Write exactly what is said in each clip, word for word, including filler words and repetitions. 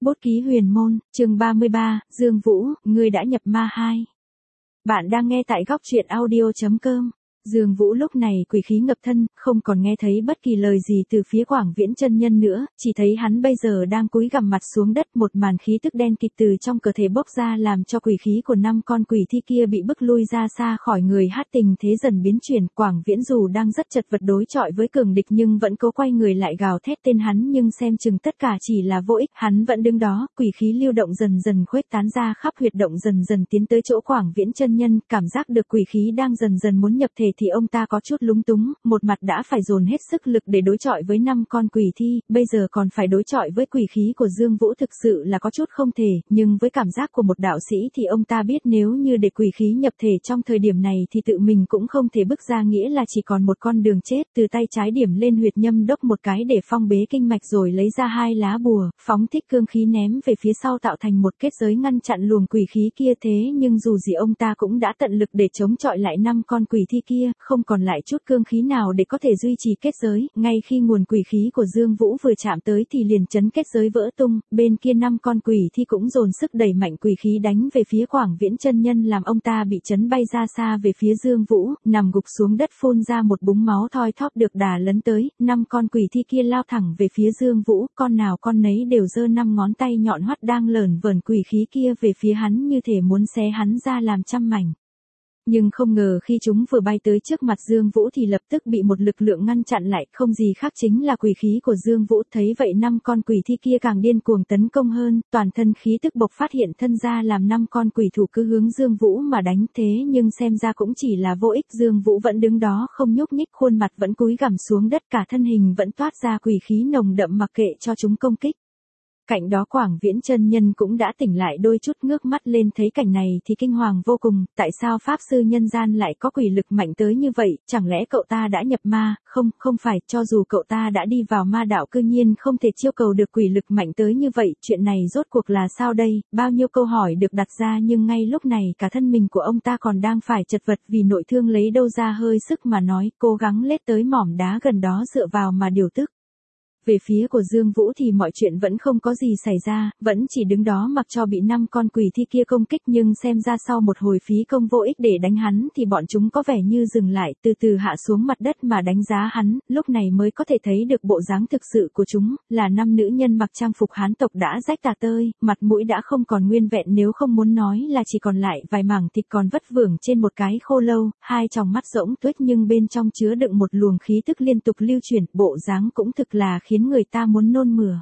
Bút ký huyền môn, chương ba mươi ba, Dương Vũ, ngươi đã nhập ma hai. Bạn đang nghe tại góc truyện audio chấm com. Dương Vũ lúc này quỷ khí ngập thân, không còn nghe thấy bất kỳ lời gì từ phía Quảng Viễn chân nhân nữa, chỉ thấy hắn bây giờ đang cúi gằm mặt xuống đất, một màn khí tức đen kịt từ trong cơ thể bốc ra làm cho quỷ khí của năm con quỷ thi kia bị bức lui ra xa khỏi người hát. Tình thế dần biến chuyển, Quảng Viễn dù đang rất chật vật đối chọi với cường địch nhưng vẫn cố quay người lại gào thét tên hắn, nhưng xem chừng tất cả chỉ là vô ích, hắn vẫn đứng đó, quỷ khí lưu động dần dần khuếch tán ra khắp huyệt động, dần dần tiến tới chỗ Quảng Viễn chân nhân, cảm giác được quỷ khí đang dần dần muốn nhập thể thì ông ta có chút lúng túng, một mặt đã phải dồn hết sức lực để đối chọi với năm con quỷ thi, bây giờ còn phải đối chọi với quỷ khí của Dương Vũ, thực sự là có chút không thể, nhưng với cảm giác của một đạo sĩ thì ông ta biết nếu như để quỷ khí nhập thể trong thời điểm này thì tự mình cũng không thể bước ra, nghĩa là chỉ còn một con đường chết. Từ tay trái điểm lên huyệt nhâm đốc một cái để phong bế kinh mạch, rồi lấy ra hai lá bùa, phóng thích cương khí ném về phía sau tạo thành một kết giới ngăn chặn luồng quỷ khí kia. Thế nhưng dù gì ông ta cũng đã tận lực để chống chọi lại năm con quỷ thi kia, không còn lại chút cương khí nào để có thể duy trì kết giới. Ngay khi nguồn quỷ khí của Dương Vũ vừa chạm tới thì liền chấn kết giới vỡ tung, bên kia năm con quỷ thi cũng dồn sức đẩy mạnh quỷ khí đánh về phía Quảng Viễn chân nhân, làm ông ta bị chấn bay ra xa về phía Dương Vũ, nằm gục xuống đất phun ra một búng máu thoi thóp. Được đà lấn tới, năm con quỷ thi kia lao thẳng về phía Dương Vũ, con nào con nấy đều giơ năm ngón tay nhọn hoắt đang lởn vởn quỷ khí kia về phía hắn, như thể muốn xé hắn ra làm trăm mảnh. Nhưng không ngờ khi chúng vừa bay tới trước mặt Dương Vũ thì lập tức bị một lực lượng ngăn chặn lại, không gì khác chính là quỷ khí của Dương Vũ. Thấy vậy năm con quỷ thi kia càng điên cuồng tấn công hơn, toàn thân khí tức bộc phát hiện thân ra, làm năm con quỷ thủ cứ hướng Dương Vũ mà đánh. Thế nhưng xem ra cũng chỉ là vô ích, Dương Vũ vẫn đứng đó không nhúc nhích, khuôn mặt vẫn cúi gằm xuống đất, cả thân hình vẫn toát ra quỷ khí nồng đậm mặc kệ cho chúng công kích. Cạnh đó Quảng Viễn chân nhân cũng đã tỉnh lại đôi chút, ngước mắt lên thấy cảnh này thì kinh hoàng vô cùng, tại sao pháp sư nhân gian lại có quỷ lực mạnh tới như vậy, chẳng lẽ cậu ta đã nhập ma? Không, không phải, cho dù cậu ta đã đi vào ma đạo cư nhiên không thể chiêu cầu được quỷ lực mạnh tới như vậy, chuyện này rốt cuộc là sao đây? Bao nhiêu câu hỏi được đặt ra, nhưng ngay lúc này cả thân mình của ông ta còn đang phải chật vật vì nội thương, lấy đâu ra hơi sức mà nói, cố gắng lết tới mỏm đá gần đó dựa vào mà điều tức. Về phía của Dương Vũ thì mọi chuyện vẫn không có gì xảy ra, vẫn chỉ đứng đó mặc cho bị năm con quỷ thi kia công kích, nhưng xem ra sau một hồi phí công vô ích để đánh hắn thì bọn chúng có vẻ như dừng lại, từ từ hạ xuống mặt đất mà đánh giá hắn. Lúc này mới có thể thấy được bộ dáng thực sự của chúng, là năm nữ nhân mặc trang phục Hán tộc đã rách tả tơi, mặt mũi đã không còn nguyên vẹn, nếu không muốn nói là chỉ còn lại vài mảng thịt còn vất vưởng trên một cái khô lâu, hai tròng mắt rỗng tuếch nhưng bên trong chứa đựng một luồng khí tức liên tục lưu chuyển, bộ dáng cũng thực là khiến người ta muốn nôn mửa.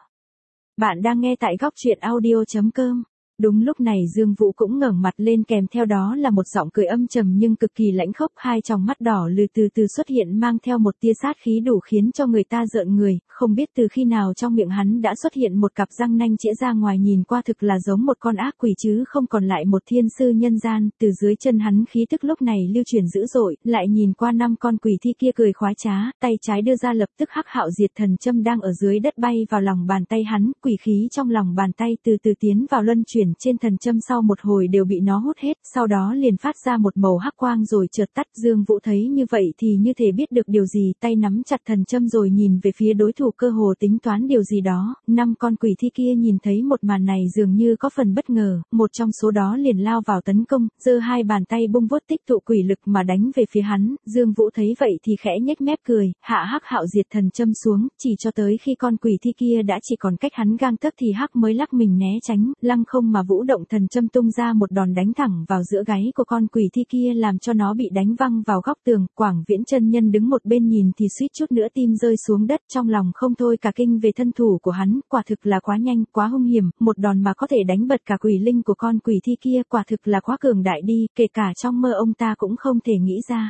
Bạn đang nghe tại góc truyện audio chấm com. Đúng lúc này Dương Vũ cũng ngẩng mặt lên, kèm theo đó là một giọng cười âm trầm nhưng cực kỳ lãnh khốc, hai tròng mắt đỏ lừ từ từ xuất hiện, mang theo một tia sát khí đủ khiến cho người ta rợn người. Không biết từ khi nào trong miệng hắn đã xuất hiện một cặp răng nanh chĩa ra ngoài, nhìn qua thực là giống một con ác quỷ chứ không còn lại một thiên sư nhân gian. Từ dưới chân hắn khí tức lúc này lưu truyền dữ dội, lại nhìn qua năm con quỷ thi kia cười khoái trá, tay trái đưa ra lập tức hắc hạo diệt thần châm đang ở dưới đất bay vào lòng bàn tay hắn, quỷ khí trong lòng bàn tay từ từ tiến vào luân chuyển trên thần châm, sau một hồi đều bị nó hút hết, sau đó liền phát ra một màu hắc quang rồi chợt tắt. Dương Vũ thấy như vậy thì như thể biết được điều gì, tay nắm chặt thần châm rồi nhìn về phía đối thủ, cơ hồ tính toán điều gì đó. Năm con quỷ thi kia nhìn thấy một màn này dường như có phần bất ngờ, một trong số đó liền lao vào tấn công, giơ hai bàn tay bung vuốt tích tụ quỷ lực mà đánh về phía hắn. Dương Vũ thấy vậy thì khẽ nhếch mép cười, hạ hắc hạo diệt thần châm xuống, chỉ cho tới khi con quỷ thi kia đã chỉ còn cách hắn gang tấc thì hắc mới lắc mình né tránh, lăng không mà vũ động thần châm tung ra một đòn đánh thẳng vào giữa gáy của con quỷ thi kia, làm cho nó bị đánh văng vào góc tường. Quảng Viễn chân nhân đứng một bên nhìn thì suýt chút nữa tim rơi xuống đất, trong lòng không thôi cả kinh về thân thủ của hắn, quả thực là quá nhanh, quá hung hiểm, một đòn mà có thể đánh bật cả quỷ linh của con quỷ thi kia, quả thực là quá cường đại đi, kể cả trong mơ ông ta cũng không thể nghĩ ra.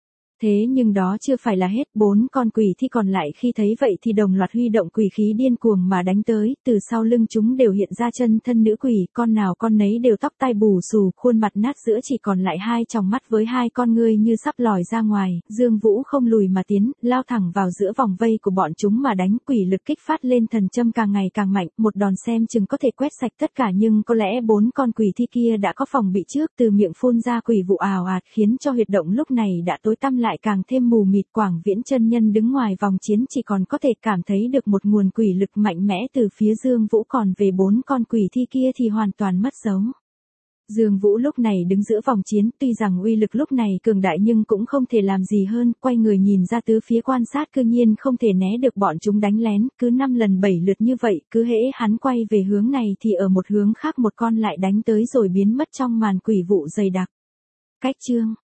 Thế nhưng đó chưa phải là hết, bốn con quỷ thi còn lại khi thấy vậy thì đồng loạt huy động quỷ khí điên cuồng mà đánh tới, từ sau lưng chúng đều hiện ra chân thân nữ quỷ, con nào con nấy đều tóc tai bù xù, khuôn mặt nát giữa chỉ còn lại hai tròng mắt với hai con ngươi như sắp lòi ra ngoài. Dương Vũ không lùi mà tiến, lao thẳng vào giữa vòng vây của bọn chúng mà đánh, quỷ lực kích phát lên thần châm càng ngày càng mạnh, một đòn xem chừng có thể quét sạch tất cả, nhưng có lẽ bốn con quỷ thi kia đã có phòng bị trước, từ miệng phun ra quỷ vụ ào ạt khiến cho huyệt động lúc này đã tối tăm lại. lại càng thêm mù mịt. Quảng Viễn chân nhân đứng ngoài vòng chiến chỉ còn có thể cảm thấy được một nguồn quỷ lực mạnh mẽ từ phía Dương Vũ, còn về bốn con quỷ thi kia thì hoàn toàn mất dấu. Dương Vũ lúc này đứng giữa vòng chiến, tuy rằng uy lực lúc này cường đại nhưng cũng không thể làm gì hơn, quay người nhìn ra tứ phía quan sát, cư nhiên không thể né được bọn chúng đánh lén, cứ năm lần bảy lượt như vậy, cứ hễ hắn quay về hướng này thì ở một hướng khác một con lại đánh tới rồi biến mất trong màn quỷ vụ dày đặc. Cách chương